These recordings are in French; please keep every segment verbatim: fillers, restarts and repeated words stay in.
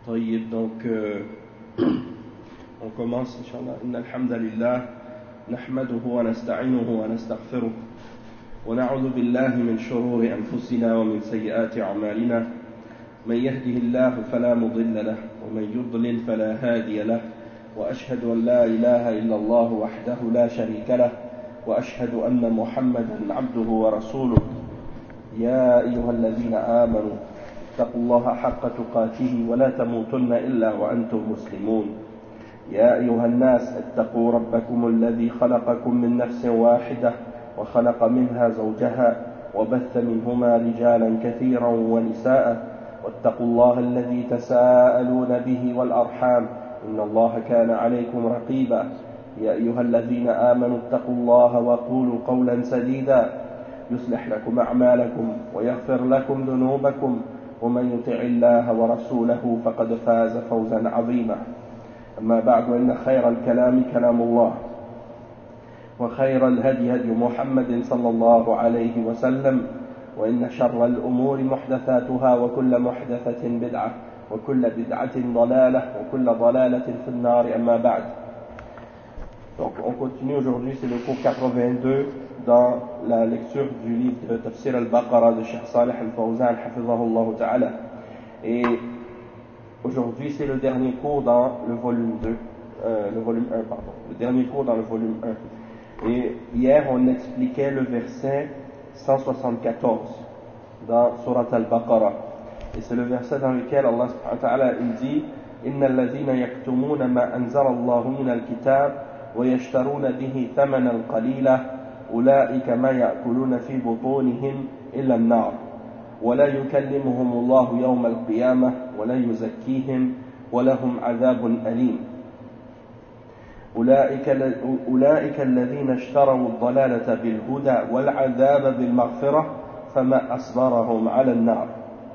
طيب donc euh, on commence inshallah. إن الحمد لله نحمده ونستعينه ونستغفره ونعوذ بالله من شرور أنفسنا ومن سيئات أعمالنا من يهده الله فلا مضل له ومن يضلل فلا هادي له وأشهد أن لا إله إلا الله وحده لا شريك له وأشهد أن محمدا عبده ورسوله يا أيها الذين آمنوا اتقوا الله حق تقاته ولا تموتن إلا وأنتم مسلمون يا أيها الناس اتقوا ربكم الذي خلقكم من نفس واحدة وخلق منها زوجها وبث منهما رجالا كثيرا ونساء واتقوا الله الذي تساءلون به والأرحام إن الله كان عليكم رقيبا يا أيها الذين آمنوا اتقوا الله وقولوا قولا سديدا يصلح لكم أعمالكم ويغفر لكم ذنوبكم ومن يطع الله ورسوله فقد فاز فوزا عظيما أما بعد وإن خير الكلام كلام الله وخير الهدي هدي محمد صلى الله عليه وسلم وإن شر الأمور محدثاتها وكل محدثة بدعة وكل بدعة ضلالة وكل ضلالة في النار أما بعد. Donc on continue aujourd'hui, c'est le cours quatre-vingt-deux dans la lecture du livre de Tafsir al-Baqarah de Cheikh Salih al-Fawzan hafizahullah ta'ala. Et aujourd'hui c'est le dernier cours dans le volume deux, euh, le volume un pardon, le dernier cours dans le volume un. Et hier on expliquait le verset cent soixante-quatorze dans Surat al-Baqarah. Et c'est le verset dans lequel Allah subhanahu wa ta'ala il dit Inna alladhina yaktumuna ma anzala Allahu min al-kitab ويشترون به ثمنا قليلا أولئك ما يأكلون في بطونهم إلا النار ولا يكلمهم الله يوم القيامة ولا يزكيهم ولهم عذاب أليم أولئك, أولئك الذين اشتروا الضلالة بالهدى والعذاب بالمغفرة فما أصبرهم على النار.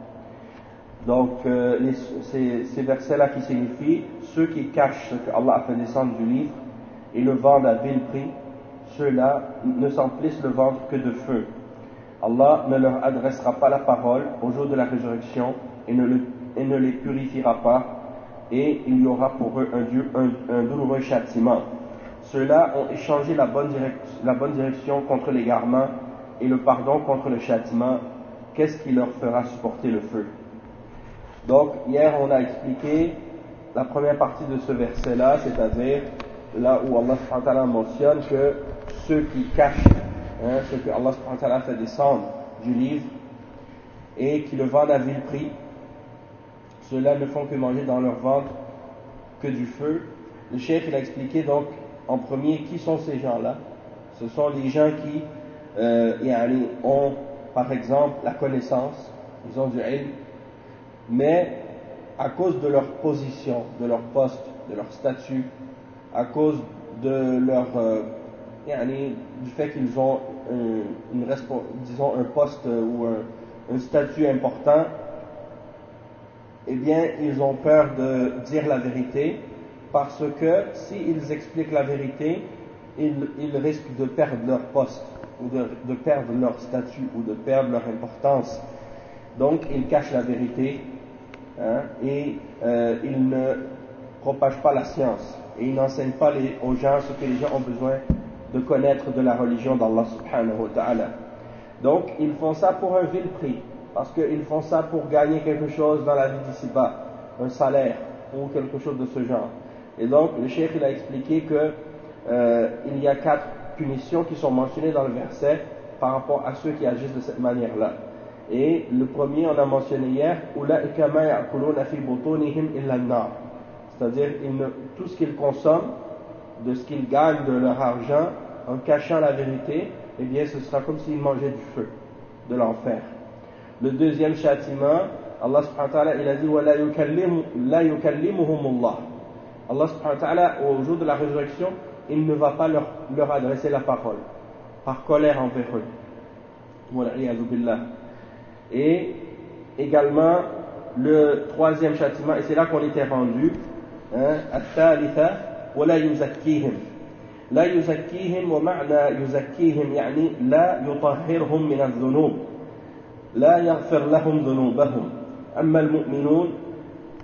Donc euh, les, ces, ces versets-là qui signifient ceux qui cachent ce que Allah a fait descendre du livre et le vendent à vil prix, ceux-là ne s'emplissent le ventre que de feu. Allah ne leur adressera pas la parole au jour de la résurrection et ne, le, et ne les purifiera pas, et il y aura pour eux un, un, un douloureux châtiment. Ceux-là ont échangé la bonne, direct, la bonne direction contre l'égarement et le pardon contre le châtiment. Qu'est-ce qui leur fera supporter le feu? Donc hier on a expliqué la première partie de ce verset-là, c'est-à-dire là où Allah subhanahu wa ta'ala mentionne que ceux qui cachent hein, ce que Allah subhanahu wa ta'ala fait descendre du livre et qui le vendent à vil prix, ceux-là ne font que manger dans leur ventre que du feu. Le cheikh il a expliqué donc en premier qui sont ces gens-là. Ce sont les gens qui euh, ont par exemple la connaissance, ils ont du ilm, mais à cause de leur position, de leur poste, de leur statut, à cause de leur euh, yani, du fait qu'ils ont un, une, disons un poste ou un, un statut important, eh bien ils ont peur de dire la vérité parce que s'ils expliquent la vérité ils, ils risquent de perdre leur poste ou de, de perdre leur statut ou de perdre leur importance. Donc ils cachent la vérité hein, et euh, ils ne propagent pas la science. Et ils n'enseignent pas les, aux gens ce que les gens ont besoin de connaître de la religion d'Allah subhanahu wa ta'ala. Donc ils font ça pour un vil prix, parce qu'ils font ça pour gagner quelque chose dans la vie d'ici-bas, un salaire ou quelque chose de ce genre. Et donc le cheikh il a expliqué que euh, il y a quatre punitions qui sont mentionnées dans le verset par rapport à ceux qui agissent de cette manière-là. Et le premier on a mentionné hier, Ulaika ma ya'kuluna fi butunihim illa an-nar. C'est-à-dire, ne, tout ce qu'ils consomment, de ce qu'ils gagnent de leur argent, en cachant la vérité, eh bien, ce sera comme s'ils mangeaient du feu, de l'enfer. Le deuxième châtiment, Allah subhanahu wa ta'ala, il a dit, وَلَا يُكَلِّمُهُمُ اللَّهُ. Allah subhanahu wa ta'ala, au jour de la résurrection, il ne va pas leur, leur adresser la parole, par colère envers eux. وَالْعِيَاذُ بِاللَّهِ. Et également, le troisième châtiment, et c'est là qu'on était rendu, الثالثة ولا يزكيهم لا يزكيهم ومعنى يزكيهم يعني لا يطهرهم من الذنوب لا يغفر لهم ذنوبهم أما المؤمنون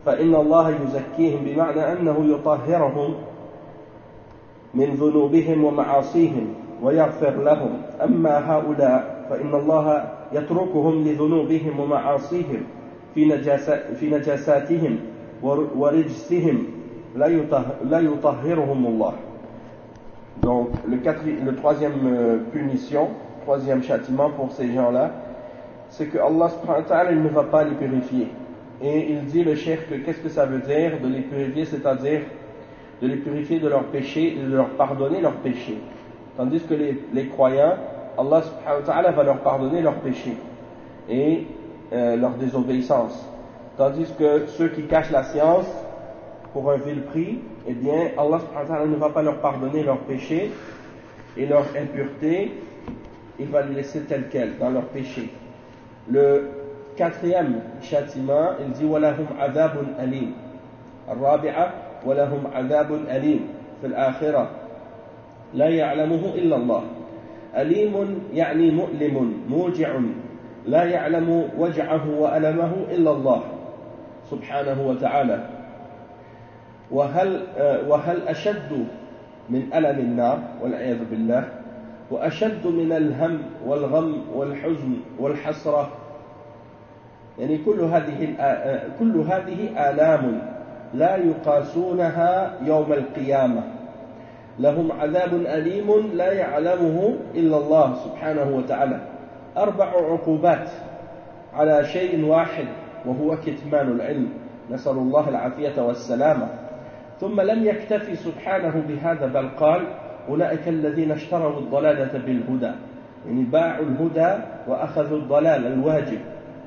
فإن الله يزكيهم بمعنى أنه يطهرهم من ذنوبهم ومعاصيهم ويغفر لهم. أما هؤلاء فإن الله يتركهم لذنوبهم ومعاصيهم في, نجاسة في نجاساتهم ورجسهم لا يطهرهم الله. Donc le, le troisième punition, troisième châtiment pour ces gens-là, c'est que Allah subhanahu wa ta'ala ne va pas les purifier. Et il dit le cheikh que qu'est-ce que ça veut dire de les purifier, c'est-à-dire de les purifier de leurs péchés et de leur pardonner leurs péchés. Tandis que les, les croyants, Allah subhanahu wa ta'ala va leur pardonner leurs péchés et euh, leur désobéissance. Tandis que ceux qui cachent la science pour un vil prix, eh bien Allah subhanahu wa ta'ala ne va pas leur pardonner leurs péchés et leur impureté, il va les laisser tels quels dans leurs péchés. Le quatrième châtiment, il dit وَلَهُمْ عَذَابٌ أَلِيمٌ. الرابعة وَلَهُمْ عَذَابٌ أَلِيمٌ في الآخرة لا يعلمه إلا الله. أليم يعني مؤلم موجع لا يعلم وجعه وألمه إلا الله سبحانه وتعالى. وهل وهل أشد من ألم النار والعياذ بالله، وأشد من الهم والغم والحزن والحسرة. يعني كل هذه كل هذه آلام لا يقاسونها يوم القيامة. لهم عذاب أليم لا يعلمه إلا الله سبحانه وتعالى. أربع عقوبات على شيء واحد وهو كتمان العلم، نسأل الله العافية والسلامة. ثم لم يكتفي سبحانه بهذا بل قال أولئك الذين اشتروا الضلالة بالهدى، يعني باعوا الهدى وأخذوا الضلال الواجب.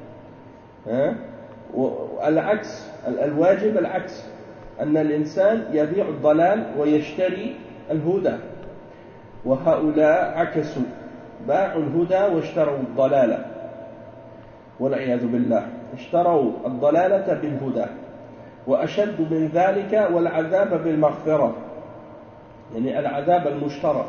والعكس الواجب العكس، أن الإنسان يبيع الضلال ويشتري الهدى، وهؤلاء عكسوا باعوا الهدى واشتروا الضلالة والعياذ بالله، اشتروا الضلالة بالهدى. وأشد من ذلك والعذاب بالمغفرة، يعني العذاب المشترى،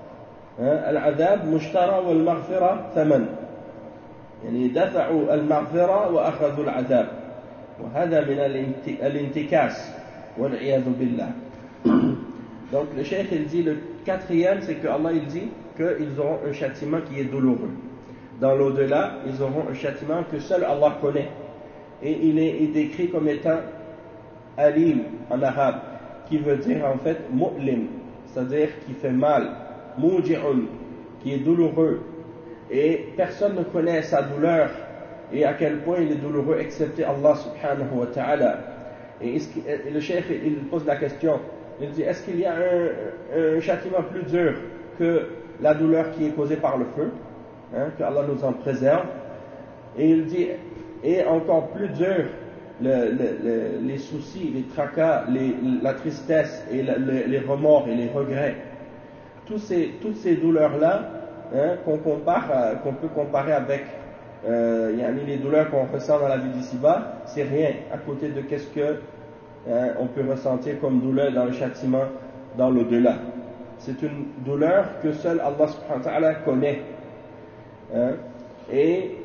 العذاب مشترى والمغفرة ثمن، يعني دفعوا المغفرة وأخذوا العذاب، وهذا من الانتكاس والعياذ بالله. Donc le cheikh il dit le quatrième, c'est que Allah il dit qu'ils auront un châtiment qui est douloureux. Dans l'au-delà, ils auront un châtiment que seul Allah connaît, et il est, il est décrit comme étant alim en arabe, qui veut dire en fait mu'lim, c'est-à-dire qui fait mal, muji'un, qui est douloureux, et personne ne connaît sa douleur et à quel point il est douloureux excepté Allah subhanahu wa ta'ala. Et, et le cheikh il pose la question, il dit est-ce qu'il y a un, un châtiment plus dur que la douleur qui est causée par le feu, hein, que Allah nous en préserve. Et il dit et encore plus dur le, le, le, les soucis, les tracas, les, la tristesse et le, le, les remords et les regrets. Tous ces, toutes ces douleurs-là, hein, qu'on compare, à, qu'on peut comparer avec euh, les douleurs qu'on ressent dans la vie d'ici-bas, c'est rien à côté de qu'est-ce que hein, on peut ressentir comme douleur dans le châtiment dans l'au-delà. C'est une douleur que seul Allah subhanahu wa ta'ala connaît. Hein, et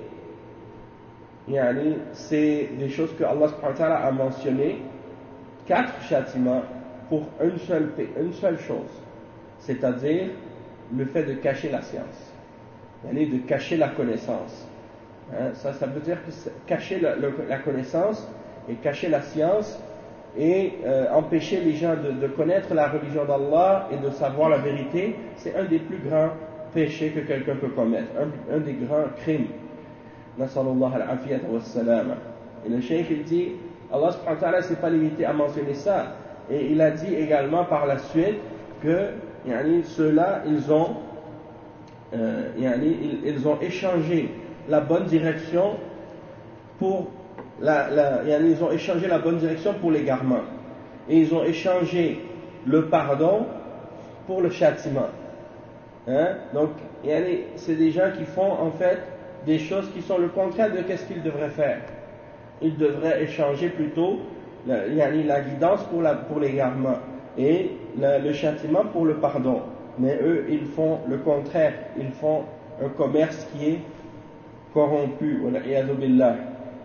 yani, c'est des choses que Allah subhanahu wa ta'ala a mentionnées, quatre châtiments pour une seule, une seule chose, c'est-à-dire le fait de cacher la science, yani, de cacher la connaissance. Hein, ça, ça veut dire que cacher la, le, la connaissance et cacher la science et euh, empêcher les gens de, de connaître la religion d'Allah et de savoir la vérité, c'est un des plus grands péchés que quelqu'un peut commettre, un, un des grands crimes. Nasallallahu al-afiyata wa salama. Et le cheikh il dit, Allah subhanahu wa ta'ala ne s'est pas limité à mentionner ça, et il a dit également par la suite que yani, ceux-là ils ont euh, yani, ils, ils ont échangé la bonne direction pour la, la, yani, ils ont échangé la bonne direction pour l'égarement, et ils ont échangé le pardon pour le châtiment. Hein? Donc yani, c'est des gens qui font en fait des choses qui sont le contraire de ce qu'ils devraient faire. Ils devraient échanger plutôt la, yani, la guidance pour, la, pour l'égarement et la, le châtiment pour le pardon. Mais eux, ils font le contraire. Ils font un commerce qui est corrompu.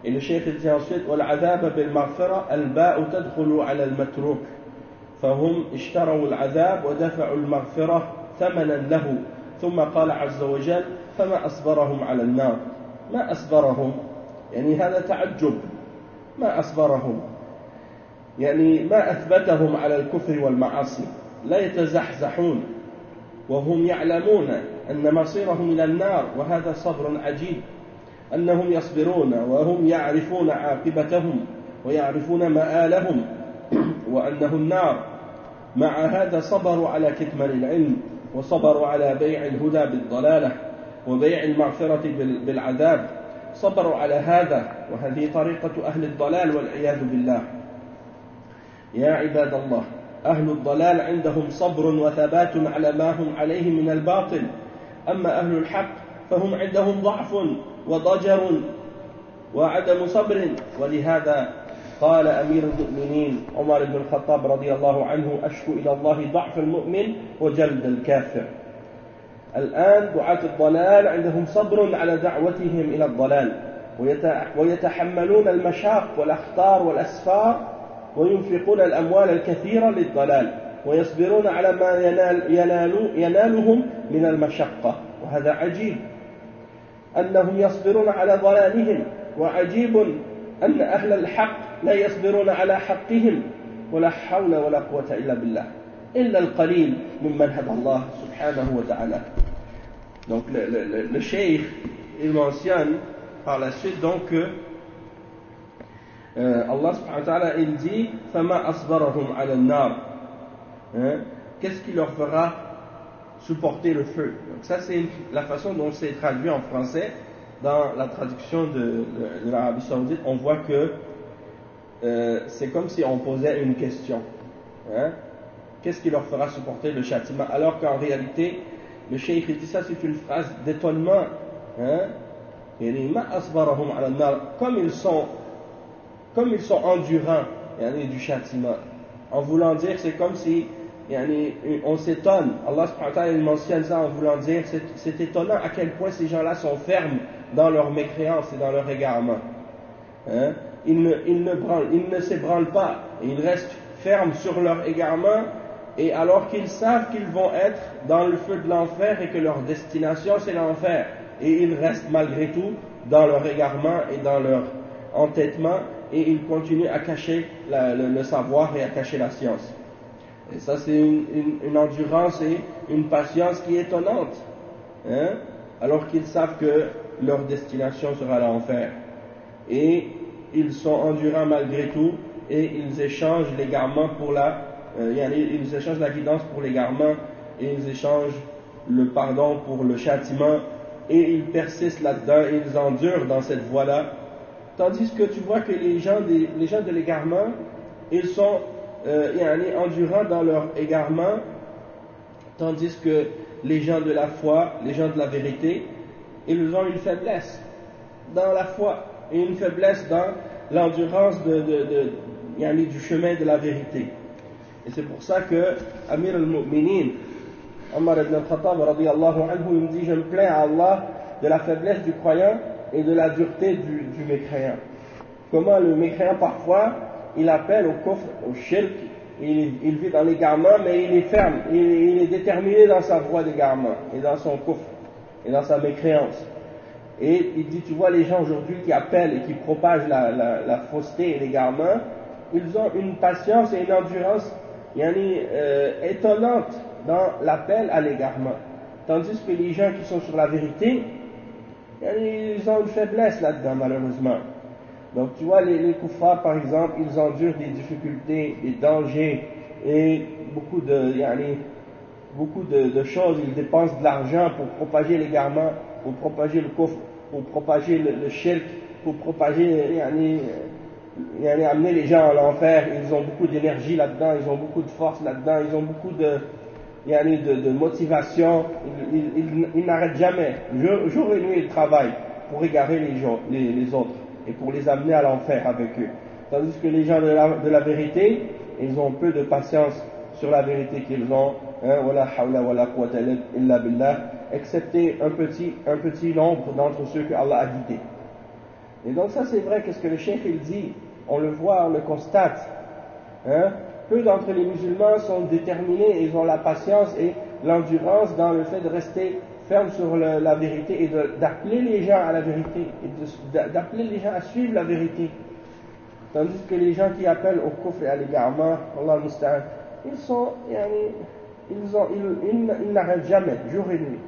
Et le cheikh dit ensuite والعذاب بالمغفرة الباء تدخل على المتروك فهم اشتروا العذاب ودفعوا المغفرة ثمنا له ثم قال عز وجل فما أصبرهم على النار ما أصبرهم يعني هذا تعجب ما أصبرهم يعني ما أثبتهم على الكفر والمعاصي لا يتزحزحون وهم يعلمون أن مصيرهم إلى النار وهذا صبر عجيب أنهم يصبرون وهم يعرفون عاقبتهم ويعرفون مآلهم وأنه النار مع هذا صبروا على كتمان العلم وصبروا على بيع الهدى بالضلالة وبيع المغفرة بالعذاب صبروا على هذا وهذه طريقة أهل الضلال والعياذ بالله يا عباد الله أهل الضلال عندهم صبر وثبات على ما هم عليه من الباطل أما أهل الحق فهم عندهم ضعف وضجر وعدم صبر ولهذا قال أمير المؤمنين عمر بن الخطاب رضي الله عنه أشكو إلى الله ضعف المؤمن وجلد الكافر. الآن دعاة الضلال عندهم صبر على دعوتهم إلى الضلال ويتحملون المشاق والأخطار والأسفار وينفقون الأموال الكثيرة للضلال ويصبرون على ما ينال ينال ينالهم من المشقة وهذا عجيب أنهم يصبرون على ضلالهم وعجيب أن أهل الحق لا يصبرون على حقهم ولا حول ولا قوة إلا بالله إلا القليل ممن هدى الله سبحانه وتعالى. Donc le, le, le cheikh il mentionne par la suite donc que euh, Allah subhanahu wa ta'ala il dit فَمَا أَصْبَرَهُمْ عَلَى النَّارِ hein? Qu'est-ce qui leur fera supporter le feu. Donc ça c'est la façon dont c'est traduit en français. Dans la traduction de, de, de l'Arabie Saoudite, on voit que euh, c'est comme si on posait une question. Hein? Qu'est-ce qui leur fera supporter le châtiment? Alors qu'en réalité, le cheikh dit ça, c'est une phrase d'étonnement. Hein? Comme ils sont, comme ils sont endurants du châtiment. En voulant dire, c'est comme si on s'étonne. Allah subhanahu wa ta'ala mentionne ça en voulant dire, c'est, c'est étonnant à quel point ces gens-là sont fermes dans leur mécréance et dans leur égarement. Hein? Ils, ne, ils, ne branlent, ils ne s'ébranlent pas, ils restent fermes sur leur égarement, et alors qu'ils savent qu'ils vont être dans le feu de l'enfer et que leur destination c'est l'enfer, et ils restent malgré tout dans leur égarement et dans leur entêtement, et ils continuent à cacher la, le, le savoir et à cacher la science. Et ça c'est une, une, une endurance et une patience qui est étonnante, hein? Alors qu'ils savent que leur destination sera l'enfer. Et ils sont endurants malgré tout, et ils échangent l'égarement pour la, euh, ils échangent la guidance pour l'égarement, et ils échangent le pardon pour le châtiment, et ils persistent là-dedans, et ils endurent dans cette voie-là. Tandis que tu vois que les gens, des, les gens de l'égarement, ils sont euh, endurants dans leur égarement, tandis que les gens de la foi, les gens de la vérité, ils ont une faiblesse dans la foi et une faiblesse dans l'endurance de, de, de, yani du chemin de la vérité. Et c'est pour ça que Amir al-Mu'minin, Omar ibn al-Khattab, radiyallahu anhu, il me dit, je me plains à Allah de la faiblesse du croyant et de la dureté du, du mécréant. Comment le mécréant parfois, il appelle au kufr, au shirk, il, il vit dans l'égarement, mais il est ferme, il, il est déterminé dans sa voie d'égarement et dans son kufr et dans sa mécréance. Et il dit, tu vois les gens aujourd'hui qui appellent et qui propagent la, la, la fausseté et l'égarement, ils ont une patience et une endurance yani, euh, étonnante dans l'appel à l'égarement. Tandis que les gens qui sont sur la vérité, yani, ils ont une faiblesse là-dedans malheureusement. Donc tu vois les, les kuffars par exemple, ils endurent des difficultés, des dangers et beaucoup de, yani, beaucoup de, de choses, ils dépensent de l'argent pour propager l'égarement, pour propager le kufr, pour propager le, le shirk, pour propager, yani, yani, amener les gens à l'enfer. Ils ont beaucoup d'énergie là-dedans, ils ont beaucoup de force là-dedans, ils ont beaucoup de, yani, de, de motivation, ils, ils, ils, ils n'arrêtent jamais, jour, jour et nuit ils travaillent pour égarer les, gens, les, les autres et pour les amener à l'enfer avec eux. Tandis que les gens de la, de la vérité, ils ont peu de patience sur la vérité qu'ils ont, hein, wala hawla wala quwwata illa billah, excepté un petit, un petit nombre d'entre ceux que Allah a guidés. Et donc ça c'est vrai, qu'est-ce que le cheikh il dit, on le voit, on le constate. Hein? Peu d'entre les musulmans sont déterminés, ils ont la patience et l'endurance dans le fait de rester ferme sur le, la vérité et de, d'appeler les gens à la vérité, et de, d'appeler les gens à suivre la vérité. Tandis que les gens qui appellent au kufr et à l'égarement, Allah musta'an, ils sont, yani, ils, ont, ils, ils, ils n'arrêtent jamais, jour et nuit.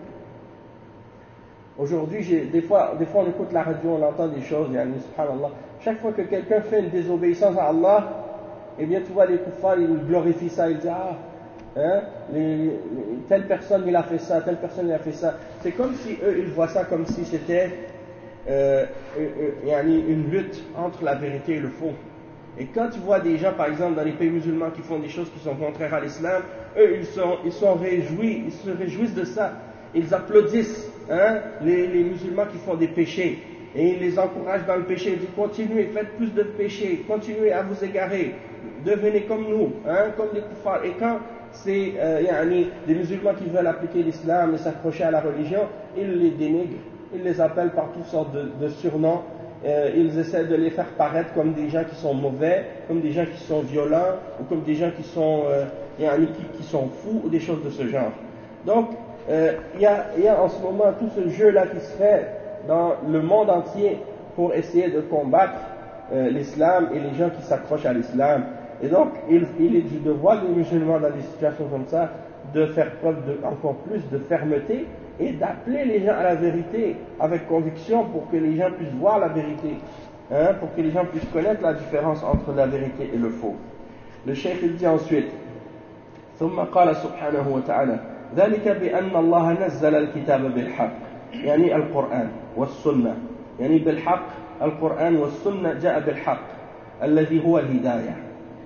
Aujourd'hui, j'ai, des, fois, des fois on écoute la radio, on entend des choses, yani, subhanallah. Chaque fois que quelqu'un fait une désobéissance à Allah, eh bien tu vois les kuffars, ils glorifient ça, ils disent ah, hein, les, les, telle personne il a fait ça, telle personne il a fait ça. C'est comme si eux ils voient ça comme si c'était euh, euh, une lutte entre la vérité et le faux. Et quand tu vois des gens par exemple dans les pays musulmans qui font des choses qui sont contraires à l'islam, eux ils sont, ils sont réjouis, ils se réjouissent de ça. Ils applaudissent hein, les, les musulmans qui font des péchés. Et ils les encouragent dans le péché, ils disent continuez, faites plus de péchés, continuez à vous égarer, devenez comme nous, hein, comme les kuffars. Et quand c'est euh, yani, des musulmans qui veulent appliquer l'islam et s'accrocher à la religion, ils les dénigrent, ils les appellent par toutes sortes de, de surnoms, euh, ils essaient de les faire paraître comme des gens qui sont mauvais, comme des gens qui sont violents, ou comme des gens qui sont, euh, yani, qui, qui sont fous, ou des choses de ce genre. Donc, il euh, y, y a en ce moment tout ce jeu-là qui se fait dans le monde entier pour essayer de combattre euh, l'islam et les gens qui s'accrochent à l'islam. Et donc, il, il est du devoir des musulmans dans des situations comme ça de faire preuve de, encore plus de fermeté et d'appeler les gens à la vérité avec conviction pour que les gens puissent voir la vérité, hein, pour que les gens puissent connaître la différence entre la vérité et le faux. Le cheikh il dit ensuite ثم قال سبحانه وتعالى ذلك بأن الله نزل الكتاب بالحق يعني القرآن والسنة يعني بالحق القرآن والسنة جاء بالحق الذي هو الهداية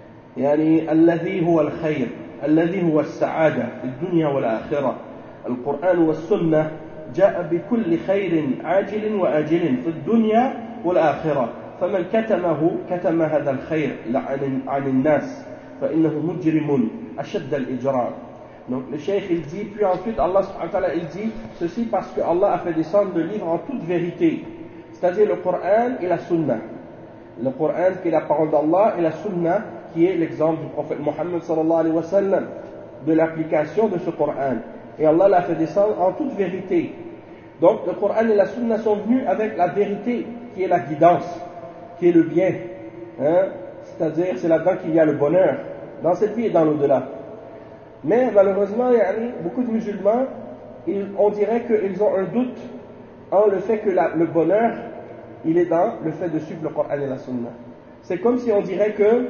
يعني الذي هو الخير الذي هو السعادة في الدنيا والآخرة القرآن والسنة جاء بكل خير عاجل وآجل في الدنيا والآخرة فمن كتمه كتم هذا الخير عن, عن الناس فإنه مجرم أشد الإجرام. Donc le cheikh il dit, puis ensuite Allah subhanahu wa ta'ala il dit ceci parce que Allah a fait descendre le livre en toute vérité, c'est-à-dire le Coran et la Sunna. Le Coran qui est la parole d'Allah et la Sunna qui est l'exemple du prophète Mohammed sallallahu alayhi wa sallam, de l'application de ce Coran. Et Allah l'a fait descendre en toute vérité. Donc le Coran et la Sunna sont venus avec la vérité qui est la guidance, qui est le bien. Hein? C'est-à-dire c'est là-dedans qu'il y a le bonheur, dans cette vie et dans l'au-delà. Mais malheureusement, beaucoup de musulmans, ils, on dirait qu'ils ont un doute en le fait que la, le bonheur, il est dans le fait de suivre le Coran et la Sunna. C'est comme si on dirait que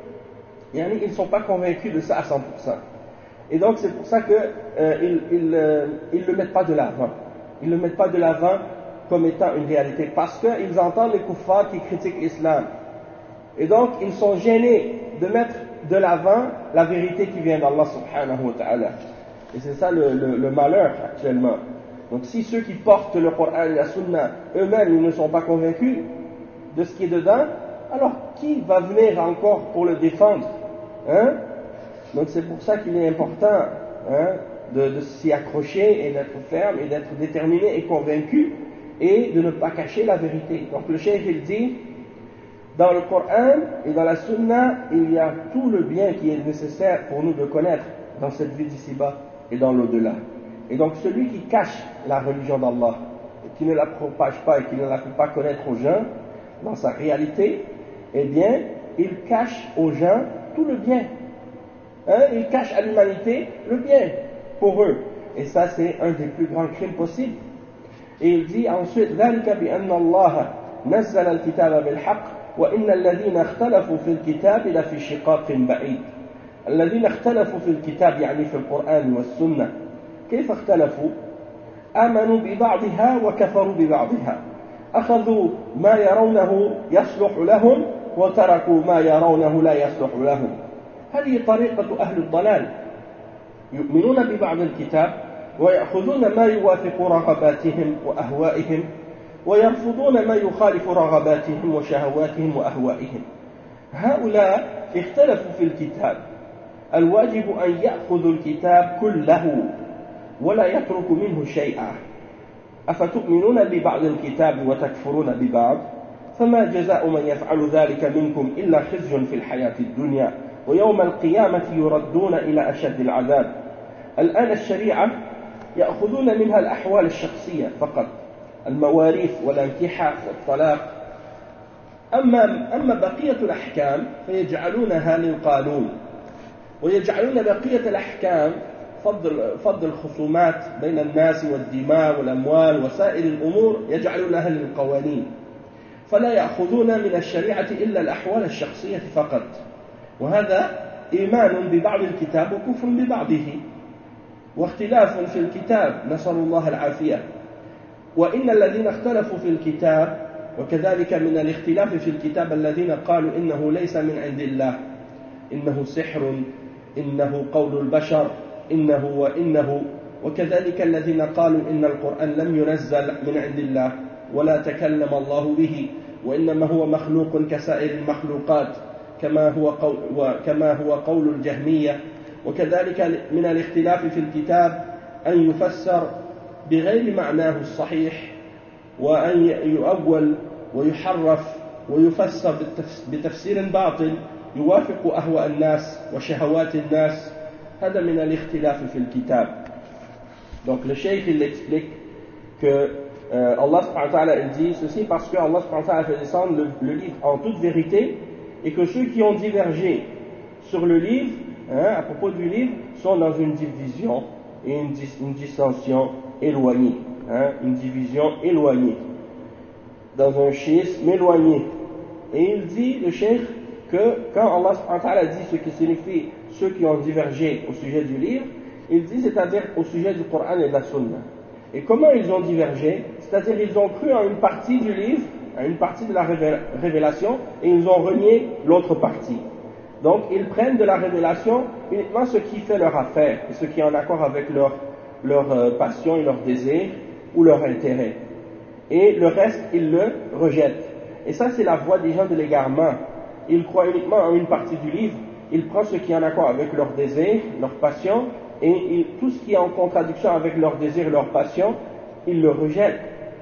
ils ne sont pas convaincus de ça à cent pour cent. Et donc c'est pour ça qu'ils euh, ils, euh, ils le mettent pas de l'avant. Ils ne le mettent pas de l'avant comme étant une réalité. Parce qu'ils entendent les kuffars qui critiquent l'islam. Et donc ils sont gênés de mettre de l'avant la vérité qui vient d'Allah subhanahu wa ta'ala. Et c'est ça le, le, le malheur actuellement. Donc si ceux qui portent le Coran et la Sunna eux-mêmes ils ne sont pas convaincus de ce qui est dedans, alors qui va venir encore pour le défendre, hein? Donc c'est pour ça qu'il est important hein, de, de s'y accrocher et d'être ferme et d'être déterminé et convaincu et de ne pas cacher la vérité. Donc le cheikh il dit dans le Coran et dans la Sunna, il y a tout le bien qui est nécessaire pour nous de connaître dans cette vie d'ici-bas et dans l'au-delà. Et donc celui qui cache la religion d'Allah, et qui ne la propage pas et qui ne la fait pas connaître aux gens dans sa réalité, eh bien, il cache aux gens tout le bien. Hein? Il cache à l'humanité le bien pour eux. Et ça, c'est un des plus grands crimes possibles. Et il dit ensuite, ذلك بأن الله نزل الكتاب بالحق وإن الذين اختلفوا في الكتاب لفي شقاق بعيد. الذين اختلفوا في الكتاب يعني في القرآن والسنة. كيف اختلفوا؟ آمنوا ببعضها وكفروا ببعضها. أخذوا ما يرونه يصلح لهم وتركوا ما يرونه لا يصلح لهم. هذه طريقة أهل الضلال. يؤمنون ببعض الكتاب ويأخذون ما يوافق رغباتهم وأهوائهم ويرفضون ما يخالف رغباتهم وشهواتهم وأهوائهم. هؤلاء اختلفوا في الكتاب. الواجب أن يأخذوا الكتاب كله ولا يترك منه شيئا. أفتؤمنون ببعض الكتاب وتكفرون ببعض؟ فما جزاء من يفعل ذلك منكم إلا خزي في الحياة الدنيا ويوم القيامة يردون إلى أشد العذاب. الآن الشريعة يأخذون منها الأحوال الشخصية فقط، المواريث والانكحة والطلاق، أما أما بقية الأحكام فيجعلونها للقانون، ويجعلون بقية الأحكام فضل فضل الخصومات بين الناس والدماء والأموال وسائر الأمور يجعلونها للقوانين، فلا يأخذون من الشريعة إلا الأحوال الشخصية فقط. وهذا إيمان ببعض الكتاب وكفر ببعضه، واختلاف في الكتاب، نسأل الله العافية. وإن الذين اختلفوا في الكتاب، وكذلك من الاختلاف في الكتاب الذين قالوا إنه ليس من عند الله، إنه سحر، إنه قول البشر، إنه وإنه، وكذلك الذين قالوا إن القرآن لم ينزل من عند الله ولا تكلم الله به، وإنما هو مخلوق كسائر المخلوقات كما هو قول, وكما هو قول الجهمية. وكذلك من الاختلاف في الكتاب أن يفسر بغير معناه الصحيح، وأن يؤول ويحرف ويفسر بتفسير باطل يوافق أهواء الناس وشهوات الناس. هذا من الاختلاف في الكتاب. Donc le cheikh il explique que euh, Allah subhanahu wa ta'ala il dit ceci parce que Allah subhanahu wa ta'ala fait descendre le, le livre en toute vérité, et que ceux qui ont divergé sur le livre, hein, à propos du livre, sont dans une division et une, une dissension éloignée, hein, une division éloignée, dans un schisme éloigné. Et il dit, le cheikh, que quand Allah subhanahu wa ta'ala dit ce qui signifie ceux qui ont divergé au sujet du livre, il dit c'est-à-dire au sujet du Coran et de la Sunna. Et comment ils ont divergé? C'est-à-dire ils ont cru à une partie du livre, à une partie de la révélation, et ils ont renié l'autre partie. Donc ils prennent de la révélation uniquement ce qui fait leur affaire, et ce qui est en accord avec leur, leur passion et leur désir, ou leur intérêt. Et le reste, ils le rejettent. Et ça, c'est la voie des gens de l'égarement. Ils croient uniquement en une partie du livre, ils prennent ce qui est en accord avec leur désir, leur passion, et ils, tout ce qui est en contradiction avec leur désir et leur passion, ils le rejettent.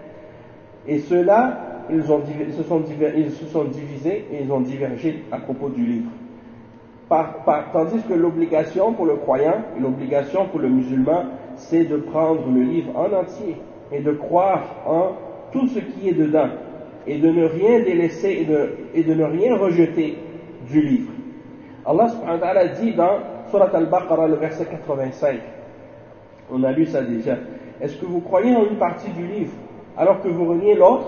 Et ceux-là, ils, ont, ils, se sont, ils se sont divisés et ils ont divergé à propos du livre. Par, par, tandis que l'obligation pour le croyant et l'obligation pour le musulman, c'est de prendre le livre en entier et de croire en tout ce qui est dedans, et de ne rien délaisser et de, et de ne rien rejeter du livre. Allah subhanahu wa ta'ala dit dans Surat al-Baqarah, le verset quatre-vingt-cinq, on a lu ça déjà, est-ce que vous croyez en une partie du livre alors que vous reniez l'autre?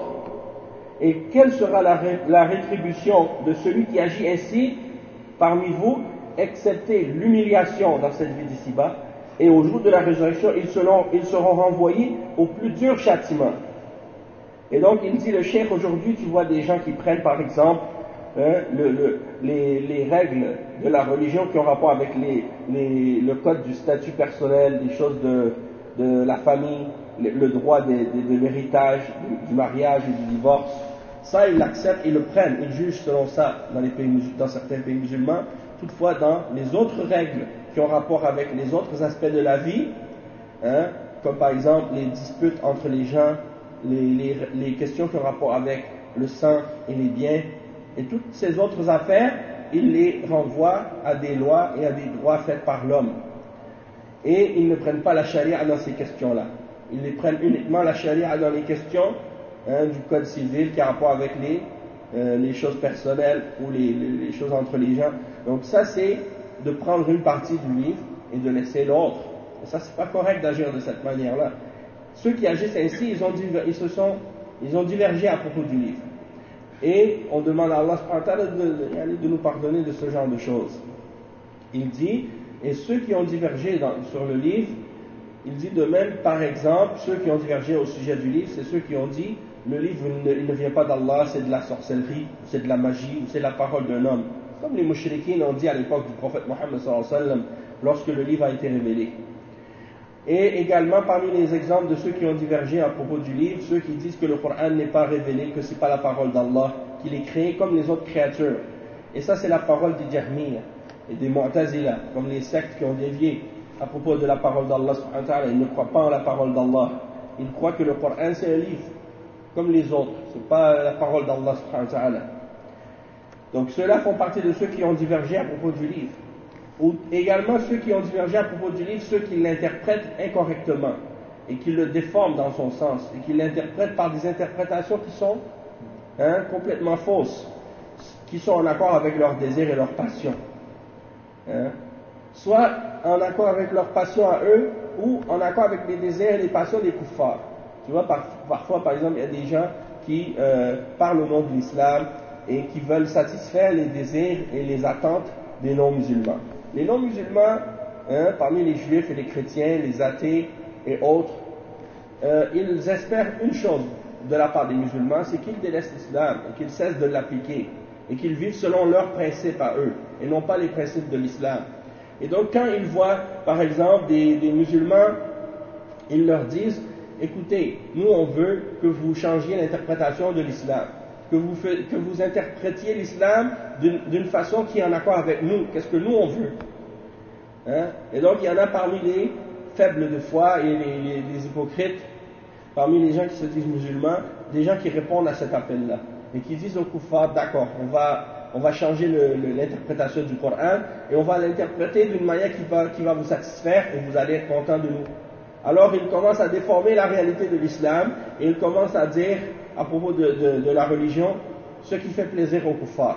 Et quelle sera la, ré, la rétribution de celui qui agit ainsi parmi vous, excepté l'humiliation dans cette vie d'ici-bas, et au jour de la résurrection, ils seront, ils seront renvoyés au plus dur châtiment. Et donc, il dit, le cheikh, aujourd'hui, tu vois des gens qui prennent, par exemple, hein, le, le, les, les règles de la religion qui ont rapport avec les, les, le code du statut personnel, des choses de, de la famille, le, le droit de, de, de l'héritage, du, du mariage et du divorce. Ça, ils l'acceptent, ils le prennent, ils jugent selon ça dans, les pays, dans certains pays musulmans. Toutefois, dans les autres règles qui ont rapport avec les autres aspects de la vie, hein, comme par exemple les disputes entre les gens, les, les, les questions qui ont rapport avec le sang et les biens, et toutes ces autres affaires, ils les renvoient à des lois et à des droits faits par l'homme. Et ils ne prennent pas la charia dans ces questions-là. Ils les prennent uniquement la charia dans les questions hein, du code civil qui a rapport avec les, euh, les choses personnelles ou les, les, les choses entre les gens. Donc ça, c'est de prendre une partie du livre et de laisser l'autre. Et ça, c'est pas correct d'agir de cette manière-là. Ceux qui agissent ainsi, ils ont, ils, se sont, ils ont divergé à propos du livre. Et on demande à Allah de, de, de nous pardonner de ce genre de choses. Il dit, et ceux qui ont divergé dans, sur le livre, il dit de même, par exemple, ceux qui ont divergé au sujet du livre, c'est ceux qui ont dit, le livre il ne, il ne vient pas d'Allah, c'est de la sorcellerie, c'est de la magie, ou c'est la parole d'un homme. Comme les mouchriquins ont dit à l'époque du prophète Mohammed sallallahu alayhi wa sallam, lorsque le livre a été révélé. Et également parmi les exemples de ceux qui ont divergé à propos du livre, ceux qui disent que le Coran n'est pas révélé, que ce n'est pas la parole d'Allah, qu'il est créé comme les autres créatures. Et ça c'est la parole des Jahmiyyah et des Mu'tazila, comme les sectes qui ont dévié à propos de la parole d'Allah subhanahu wa ta'ala. Ils ne croient pas en la parole d'Allah. Ils croient que le Coran c'est un livre. comme les autres. Ce n'est pas la parole d'Allah subhanahu wa ta'ala. Donc ceux-là font partie de ceux qui ont divergé à propos du livre. Ou également ceux qui ont divergé à propos du livre, ceux qui l'interprètent incorrectement et qui le déforment dans son sens et qui l'interprètent par des interprétations qui sont hein, complètement fausses, qui sont en accord avec leurs désirs et leurs passions. Hein? Soit en accord avec leurs passions à eux ou en accord avec les désirs et les passions des kuffars. Tu vois, par, parfois par exemple il y a des gens qui euh, parlent au nom de l'islam et qui veulent satisfaire les désirs et les attentes des non-musulmans. Les non-musulmans, hein, parmi les juifs et les chrétiens, les athées et autres, euh, ils espèrent une chose de la part des musulmans, c'est qu'ils délaissent l'islam et qu'ils cessent de l'appliquer et qu'ils vivent selon leurs principes à eux et non pas les principes de l'islam. Et donc quand ils voient par exemple des, des musulmans, ils leur disent écoutez, nous on veut que vous changiez l'interprétation de l'islam, que vous, fait, que vous interprétiez l'islam d'une, d'une façon qui est en accord avec nous, qu'est-ce que nous on veut. Hein? Et donc il y en a parmi les faibles de foi et les, les, les hypocrites, parmi les gens qui se disent musulmans, des gens qui répondent à cet appel-là et qui disent aux kuffars, d'accord, on va, on va changer le, le, l'interprétation du Coran et on va l'interpréter d'une manière qui va, qui va vous satisfaire et vous allez être content de nous. Alors ils commencent à déformer la réalité de l'islam et ils commencent à dire à propos de, de, de la religion ce qui fait plaisir aux kuffars.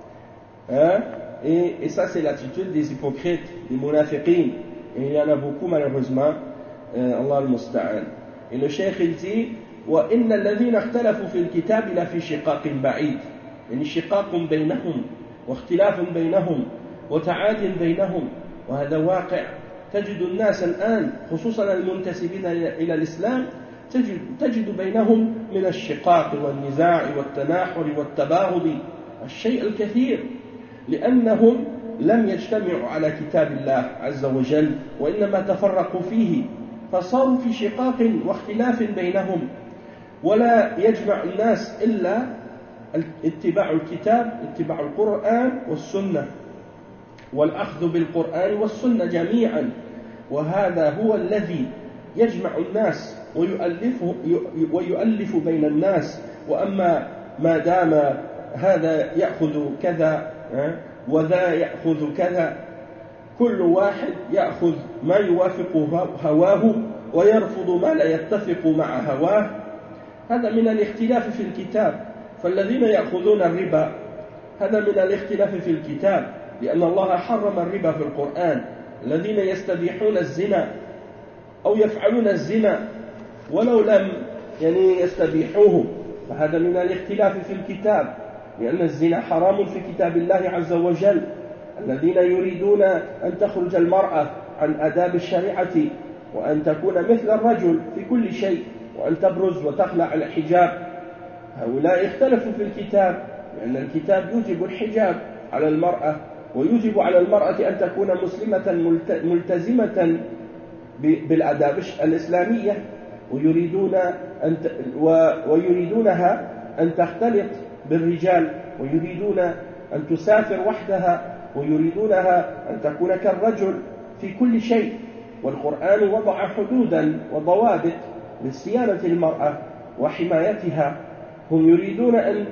Hein? Et, et ça c'est l'attitude des hypocrites, des munafiqin. Et il y en a beaucoup malheureusement. Euh, Allah al-Musta'an. Et le cheikh il dit وَإِنَّ الَّذِينَ اخْتَلَفُوا فِي الْكِتَابِ لَفِي شِقَاقٍ بَعِيدٍ يعني شقاق بينهم واختلاف بينهم وتعاد بينهم وهذا واقع. تجد الناس الآن خصوصا المنتسبين إلى الإسلام تجد, تجد بينهم من الشقاق والنزاع والتناحر والتباغض الشيء الكثير لأنهم لم يجتمعوا على كتاب الله عز وجل وإنما تفرقوا فيه فصاروا في شقاق واختلاف بينهم ولا يجمع الناس إلا اتباع الكتاب اتباع القرآن والسنة والأخذ بالقرآن والسنة جميعا وهذا هو الذي يجمع الناس ويؤلف, ويؤلف بين الناس. وأما ما دام هذا يأخذ كذا وذا يأخذ كذا كل واحد يأخذ ما يوافق هواه ويرفض ما لا يتفق مع هواه هذا من الاختلاف في الكتاب. فالذين يأخذون الربا هذا من الاختلاف في الكتاب لأن الله حرم الربا في القرآن. الذين يستبيحون الزنا أو يفعلون الزنا ولو لم يعني يستبيحوه فهذا من الاختلاف في الكتاب لأن الزنا حرام في كتاب الله عز وجل. الذين يريدون أن تخرج المرأة عن آداب الشريعة وأن تكون مثل الرجل في كل شيء وأن تبرز وتخلع الحجاب هؤلاء اختلفوا في الكتاب لأن الكتاب يوجب الحجاب على المرأة ويوجب على المرأة أن تكون مسلمة ملتزمة بالآداب الإسلامية ويريدون أن ويريدونها أن تختلط بالرجال ويريدون أن تسافر وحدها ويريدونها أن تكون كالرجل في كل شيء. والقرآن وضع حدودا وضوابط لصيانة المرأة وحمايتها. هم يريدون أن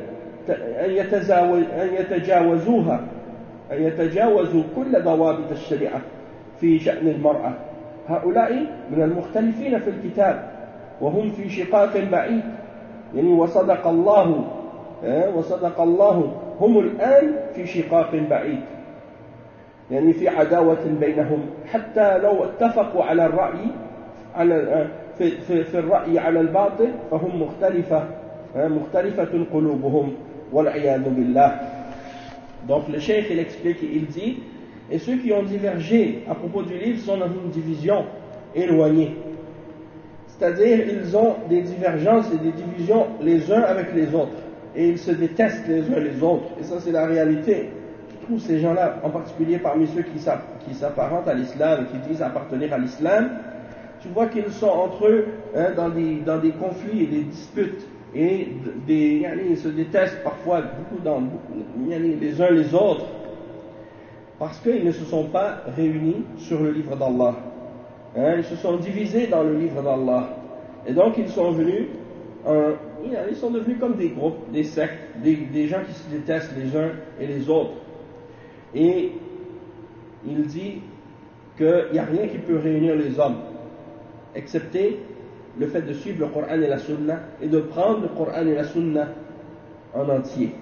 أن يتجاوزوها أن يتجاوزوا كل ضوابط الشريعة في شأن المرأة. هؤلاء من المختلفين في الكتاب وهم في شقاق بعيد يعني وصدق الله وصدق الله هم الآن في شقاق بعيد يعني في عداوة بينهم حتى لو اتفقوا على الرأي على في, في, في الرأي على الباطل فهم مختلفة مختلفة قلوبهم والعياذ بالله. Donc le cheikh il explique, il dit et ceux qui ont divergé à propos du livre sont dans une division éloignée, c'est-à-dire ils ont des divergences et des divisions les uns avec les autres et ils se détestent les uns les autres et ça c'est la réalité. Tu trouves ces gens-là en particulier parmi ceux qui, qui s'apparentent à l'islam et qui disent appartenir à l'islam, tu vois qu'ils sont entre eux hein, dans, des, dans des conflits et des disputes et des, yani, ils se détestent parfois beaucoup, dans, beaucoup yani, les uns les autres parce qu'ils ne se sont pas réunis sur le livre d'Allah. Hein, ils se sont divisés dans le livre d'Allah et donc ils sont venus en, ils sont devenus comme des groupes, des sectes, des, des gens qui se détestent les uns et les autres. Et il dit qu'il n'y a rien qui peut réunir les hommes, excepté le fait de suivre le Coran et la Sunna, et de prendre le Coran et la Sunna en entier.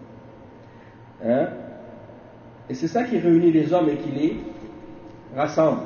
Hein? Et c'est ça qui réunit les hommes et qui les rassemble.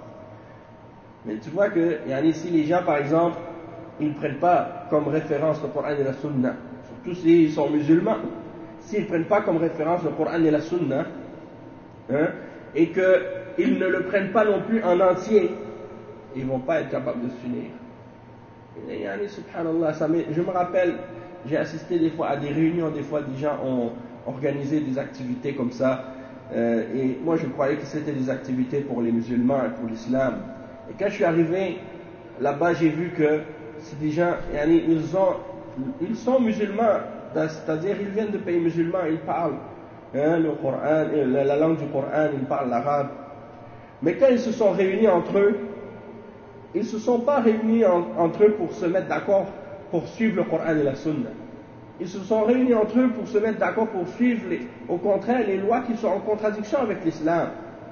Mais tu vois que, ici, les gens, par exemple, ils ne prennent pas comme référence le Coran et la Sunna, surtout s'ils sont musulmans. S'ils ne prennent pas comme référence le Coran et la Sunna, hein, et qu'ils ne le prennent pas non plus en entier, ils ne vont pas être capables de s'unir. Et, yani, subhanallah, ça je me rappelle, j'ai assisté des fois à des réunions, des fois des gens ont organisé des activités comme ça, euh, et moi je croyais que c'était des activités pour les musulmans et pour l'islam. Et quand je suis arrivé là-bas, j'ai vu que c'est des gens, yani, ils, ont, ils sont musulmans, c'est-à-dire ils viennent de pays musulmans, ils parlent hein, le Coran, la, la langue du Coran, ils parlent l'arabe. Mais quand ils se sont réunis entre eux, ils ne se sont pas réunis en, entre eux pour se mettre d'accord pour suivre le Coran et la Sunna. Ils se sont réunis entre eux pour se mettre d'accord pour suivre, les, au contraire, les lois qui sont en contradiction avec l'islam.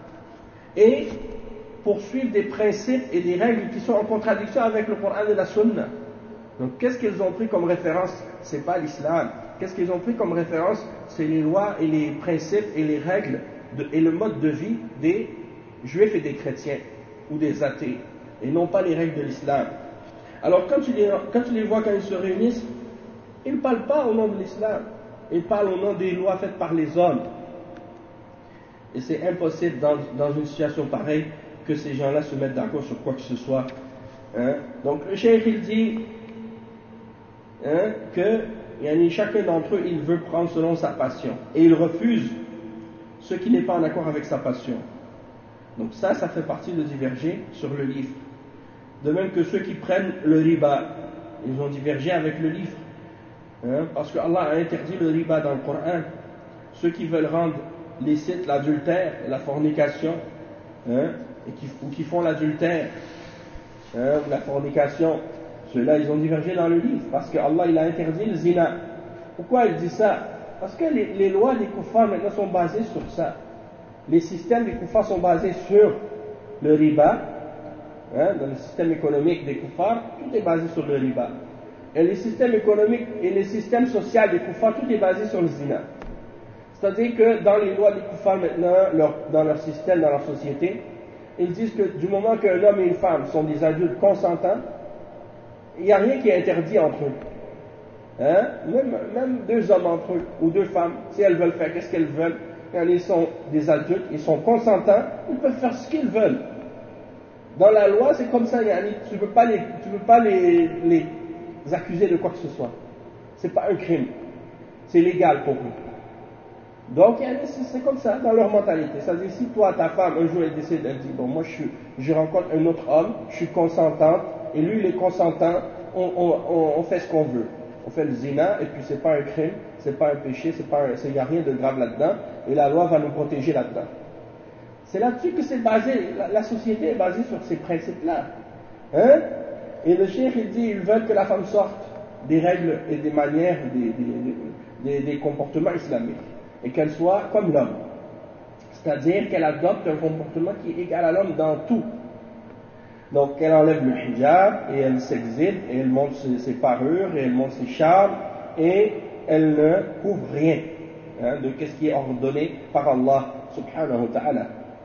Et pour suivre des principes et des règles qui sont en contradiction avec le Coran et la Sunna. Donc qu'est-ce qu'ils ont pris comme référence? Ce n'est pas l'islam. Qu'est-ce qu'ils ont pris comme référence? C'est les lois et les principes et les règles de, et le mode de vie des juifs et des chrétiens ou des athées, et non pas les règles de l'islam. Alors quand tu, les, quand tu les vois quand ils se réunissent, ils ne parlent pas au nom de l'islam, ils parlent au nom des lois faites par les hommes. Et c'est impossible dans, dans une situation pareille que ces gens-là se mettent d'accord sur quoi que ce soit. Hein? Donc le cheikh il dit hein, que yani, chacun d'entre eux il veut prendre selon sa passion, et il refuse ce qui n'est pas en accord avec sa passion. Donc ça, ça fait partie de diverger sur le livre. De même que ceux qui prennent le riba, ils ont divergé avec le livre. Hein, parce que Allah a interdit le riba dans le Coran. Ceux qui veulent rendre licite l'adultère et la fornication, hein, et qui, ou qui font l'adultère, hein, ou la fornication, ceux-là ils ont divergé dans le livre, parce que Allah il a interdit le zina. Pourquoi il dit ça? Parce que les, les lois des kuffars maintenant sont basées sur ça. Les systèmes des kuffars sont basés sur le riba, hein, dans le système économique des kuffars, tout est basé sur le riba. Et les systèmes économiques et les systèmes sociaux des kuffars, tout est basé sur le zina. C'est-à-dire que dans les lois des kuffars maintenant, leur, dans leur système, dans leur société, ils disent que du moment qu'un homme et une femme sont des adultes consentants, il n'y a rien qui est interdit entre eux. Hein? Même, même deux hommes entre eux, ou deux femmes, si elles veulent faire qu'est-ce qu'elles veulent, quand ils sont des adultes, ils sont consentants, ils peuvent faire ce qu'ils veulent. Dans la loi, c'est comme ça, yani, tu ne peux pas, les, tu peux pas les, les accuser de quoi que ce soit. Ce n'est pas un crime. C'est légal pour eux. Donc, yani, c'est comme ça, dans leur mentalité. C'est-à-dire, si toi, ta femme, un jour, elle décide, elle dit, bon, moi, je, suis, je rencontre un autre homme, je suis consentante, et lui, il est consentant, on, on, on, on fait ce qu'on veut. On fait le zina, et puis c'est pas un crime, c'est pas un péché, il n'y a rien de grave là-dedans, et la loi va nous protéger là-dedans. C'est là-dessus que c'est basé, la, la société est basée sur ces principes-là. Hein? Et le cheikh, il dit, ils veulent que la femme sorte des règles et des manières, des, des, des, des comportements islamiques, et qu'elle soit comme l'homme. C'est-à-dire qu'elle adopte un comportement qui est égal à l'homme dans tout. Donc elle enlève le hijab, et elle s'exhibe, et elle montre ses, ses parures, et elle montre ses charmes, et elle ne couvre rien hein, de ce qui est ordonné par Allah subhanahu wa ta'ala.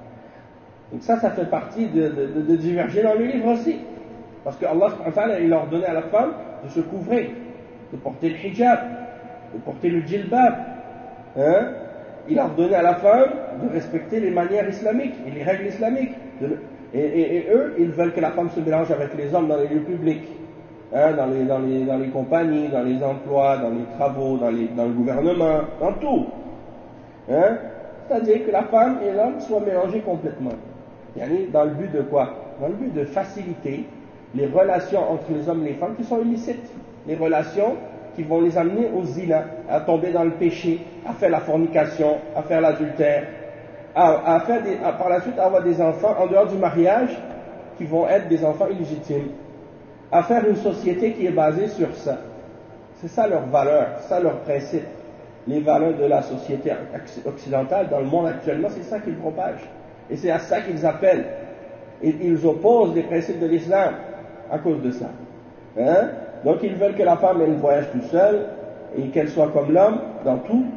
Donc ça, ça fait partie de, de, de, de diverger dans le livre aussi. Parce que Allah subhanahu wa ta'ala, il a ordonné à la femme de se couvrir, de porter le hijab, de porter le djilbab. Hein. Il a ordonné à la femme de respecter les manières islamiques et les règles islamiques. De, et, et, et eux, ils veulent que la femme se mélange avec les hommes dans les lieux publics. Hein, dans, les, dans, les, dans les compagnies, dans les emplois, dans les travaux, dans, les, dans le gouvernement, dans tout. Hein? C'est-à-dire que la femme et l'homme soient mélangés complètement. Yani, dans le but de quoi? Dans le but de faciliter les relations entre les hommes et les femmes qui sont illicites. Les relations qui vont les amener au zina, à tomber dans le péché, à faire la fornication, à faire l'adultère, à, à faire des, à, par la suite à avoir des enfants en dehors du mariage qui vont être des enfants illégitimes. À faire une société qui est basée sur ça. C'est ça leur valeur, c'est ça leur principe. Les valeurs de la société occidentale dans le monde actuellement, c'est ça qu'ils propagent. Et c'est à ça qu'ils appellent. Et ils opposent les principes de l'islam à cause de ça. Hein? Donc ils veulent que la femme elle voyage toute seule et qu'elle soit comme l'homme dans tout.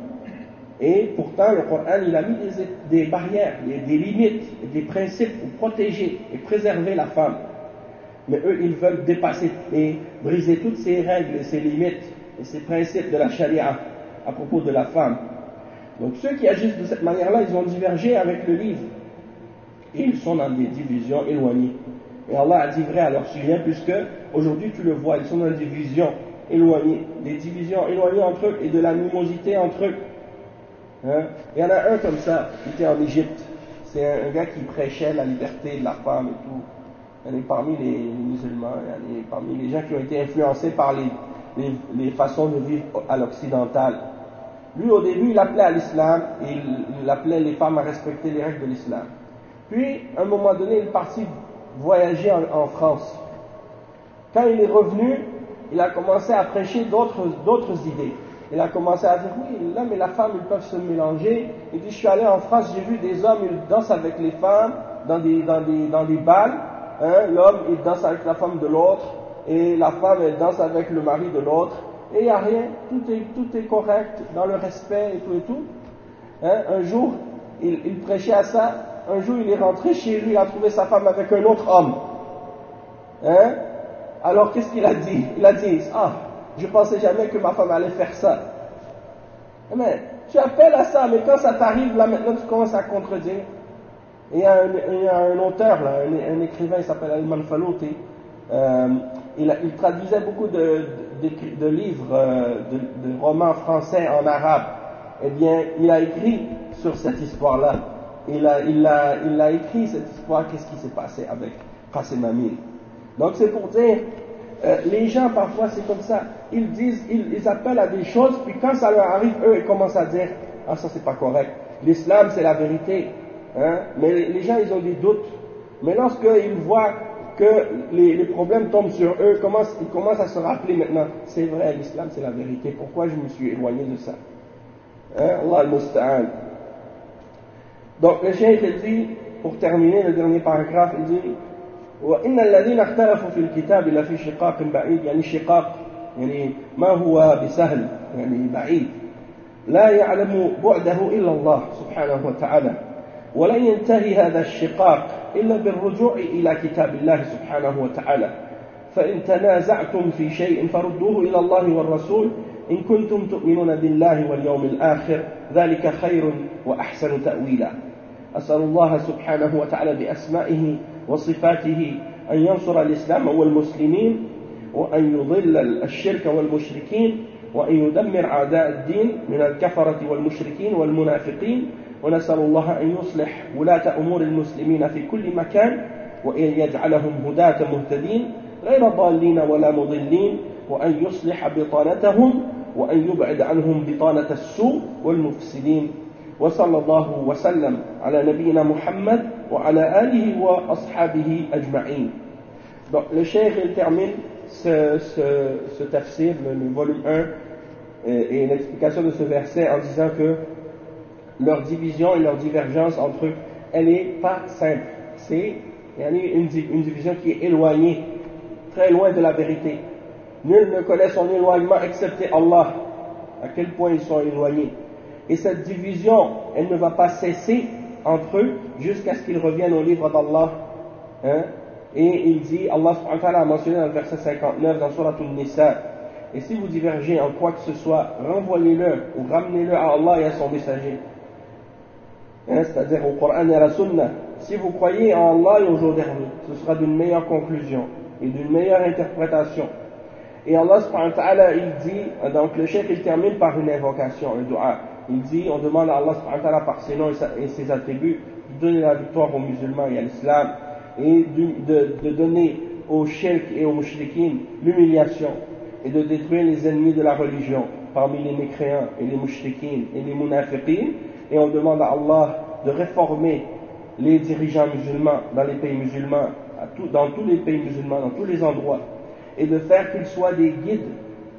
Et pourtant le Coran il a mis des, des barrières, des, des limites, des principes pour protéger et préserver la femme. Mais eux ils veulent dépasser et briser toutes ces règles et ces limites et ces principes de la charia à propos de la femme. Donc ceux qui agissent de cette manière-là, ils ont divergé avec le livre. Et ils sont dans des divisions éloignées. Et Allah a dit vrai à leur sujet, puisque aujourd'hui tu le vois, ils sont dans des divisions éloignées, des divisions éloignées entre eux et de l'animosité entre eux. Hein? Il y en a un comme ça, qui était en Égypte. C'est un, un gars qui prêchait la liberté de la femme et tout. Il est parmi les, les musulmans, il est parmi les gens qui ont été influencés par les, les, les façons de vivre à l'occidental. Lui, au début, il appelait à l'islam et il, il appelait les femmes à respecter les règles de l'islam. Puis, à un moment donné, il est parti voyager en, en France. Quand il est revenu, il a commencé à prêcher d'autres, d'autres idées. Il a commencé à dire, oui, l'homme et la femme, ils peuvent se mélanger. Il dit, je suis allé en France, j'ai vu des hommes, ils dansent avec les femmes dans des, dans des, dans des balles. Hein, l'homme, il danse avec la femme de l'autre, et la femme, elle danse avec le mari de l'autre. Et il n'y a rien, tout est, tout est correct, dans le respect et tout et tout. Hein, un jour, il, il prêchait à ça. Un jour, il est rentré chez lui, il a trouvé sa femme avec un autre homme. Hein? Alors, qu'est-ce qu'il a dit? Il a dit, ah, je pensais jamais que ma femme allait faire ça. Mais, tu appelles à ça, mais quand ça t'arrive, là, maintenant, tu commences à contredire. Et il y a un, il y a un auteur, là, un, un écrivain, il s'appelle Ayman Falouti. Euh, il, il traduisait beaucoup de, de, de livres, euh, de, de romans français en arabe. Eh bien, il a écrit sur cette histoire-là. Il a, il, a, il a écrit cette histoire, qu'est-ce qui s'est passé avec Qasim Amin. Donc c'est pour dire, euh, les gens parfois c'est comme ça, ils disent, ils, ils appellent à des choses, puis quand ça leur arrive, eux ils commencent à dire, ah ça c'est pas correct, l'islam c'est la vérité, hein? Mais les gens ils ont des doutes, mais lorsqu'ils voient que les, les problèmes tombent sur eux, ils commencent, ils commencent à se rappeler maintenant, c'est vrai, l'islam c'est la vérité, pourquoi je me suis éloigné de ça, hein? Allah al-Musta'an. Donc le cheikh dit, pour terminer le dernier paragraphe, il dit وإن الذين اختلفوا في الكتاب لفي شقاق بعيد يعني شقاق يعني ما هو بسهل يعني بعيد لا يعلم بعده إلا الله سبحانه وتعالى ولن ينتهي هذا الشقاق إلا بالرجوع إلى كتاب الله سبحانه وتعالى فإن تنازعتم في شيء فردوه إلى الله والرسول إن كنتم تؤمنون بالله واليوم الآخر ذلك خير وأحسن تأويلا أسأل الله سبحانه وتعالى بأسمائه وصفاته أن ينصر الإسلام والمسلمين وأن يضل الشرك والمشركين وأن يدمر أعداء الدين من الكفرة والمشركين والمنافقين ونسأل الله أن يصلح ولاة أمور المسلمين في كل مكان وأن يجعلهم هداة مهتدين غير ضالين ولا مضلين وأن يصلح بطانتهم وأن يبعد عنهم بطانة السوء والمفسدين وصلى الله وسلم على نبينا محمد وعلى آله وأصحابه أجمعين. Donc le cheikh il termine ce, ce, ce tafsir, le, le volume un, et, et l'explication de ce verset en disant que leur division et leur divergence entre eux, elle n'est pas simple. C'est une, une division qui est éloignée, très loin de la vérité. Nul ne connaît son éloignement excepté Allah, à quel point ils sont éloignés. Et cette division, elle ne va pas cesser entre eux jusqu'à ce qu'ils reviennent au livre d'Allah. Hein? Et il dit, Allah subhanahu wa ta'ala a mentionné dans le verset cinquante-neuf dans Surah An-Nisa, et si vous divergez en quoi que ce soit, renvoyez-le ou ramenez-le à Allah et à son messager. Hein? C'est-à-dire au Coran et à la Sunna. Si vous croyez en Allah et au jour dernier, ce sera d'une meilleure conclusion et d'une meilleure interprétation. Et Allah subhanahu wa ta'ala, il dit, donc le cheikh il termine par une invocation, un dua. Il dit, on demande à Allah subhanahu wa ta'ala par ses noms et ses attributs de donner la victoire aux musulmans et à l'islam et de, de, de donner aux shirk et aux mushrikin l'humiliation et de détruire les ennemis de la religion parmi les mécréants et les mushrikin et les munafiqin. Et on demande à Allah de réformer les dirigeants musulmans dans les pays musulmans, à tout, dans tous les pays musulmans, dans tous les endroits, et de faire qu'ils soient des guides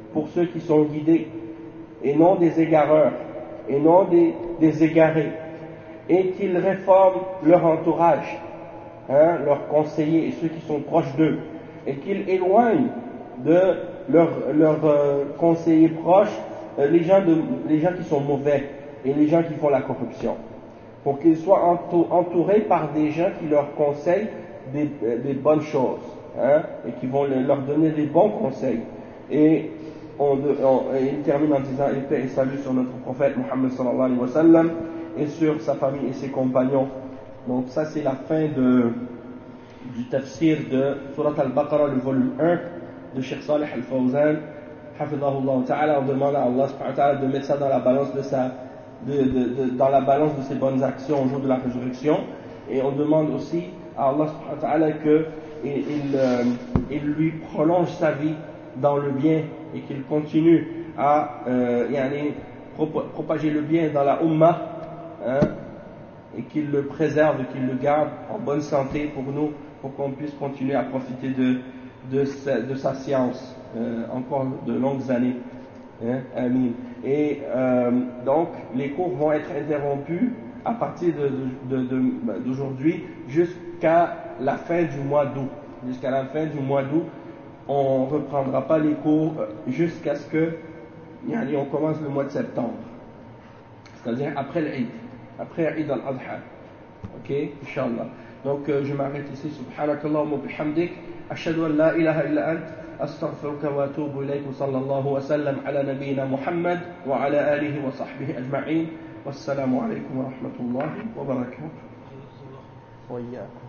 pour ceux qui sont guidés, et non des égareurs, et non des, des égarés, et qu'ils réforment leur entourage, hein, leurs conseillers et ceux qui sont proches d'eux, et qu'ils éloignent de leurs leur, euh, conseillers proches euh, les, gens de, les gens qui sont mauvais et les gens qui font la corruption, pour qu'ils soient entourés par des gens qui leur conseillent des, des bonnes choses, hein, et qui vont leur donner des bons conseils. Et on, on, il termine en disant et paix et salut sur notre prophète Muhammad sallallahu alayhi wa sallam et sur sa famille et ses compagnons. Donc ça c'est la fin de, du tafsir de Surat al-Baqarah, le volume un de Cheikh Salih al-Fawzan hafidhahullah ta'ala. On demande à Allah subhanahu wa ta'ala de mettre ça dans la balance de sa de, de, de, dans la balance de ses bonnes actions au jour de la résurrection, et on demande aussi à Allah subhanahu wa ta'ala que il, il, euh, il lui prolonge sa vie dans le bien et qu'il continue à euh, yani, propager le bien dans la Ummah, hein, et qu'il le préserve et qu'il le garde en bonne santé pour nous, pour qu'on puisse continuer à profiter de, de, sa, de sa science euh, encore de longues années. Hein, amin. Et euh, donc les cours vont être interrompus à partir de, de, de, d'aujourd'hui jusqu'à la fin du mois d'août. Jusqu'à la fin du mois d'août, on ne reprendra pas les cours jusqu'à ce que yani, on commence le mois de septembre, c'est-à-dire après l'Eid, après Eid al-Adha. Ok, Inch'Allah. Donc euh, je m'arrête ici. Subhanakallahumma bihamdik, ashhadu an la ilaha illa ant, astaghfiruka wa atubu ilayk, wa sallallahu wa sallam ala nabiyyina Muhammad wa ala alihi wa sahbihi ajma'in. Wassalamu alaykum wa rahmatullahi wa barakatuh. Wa iyyakum.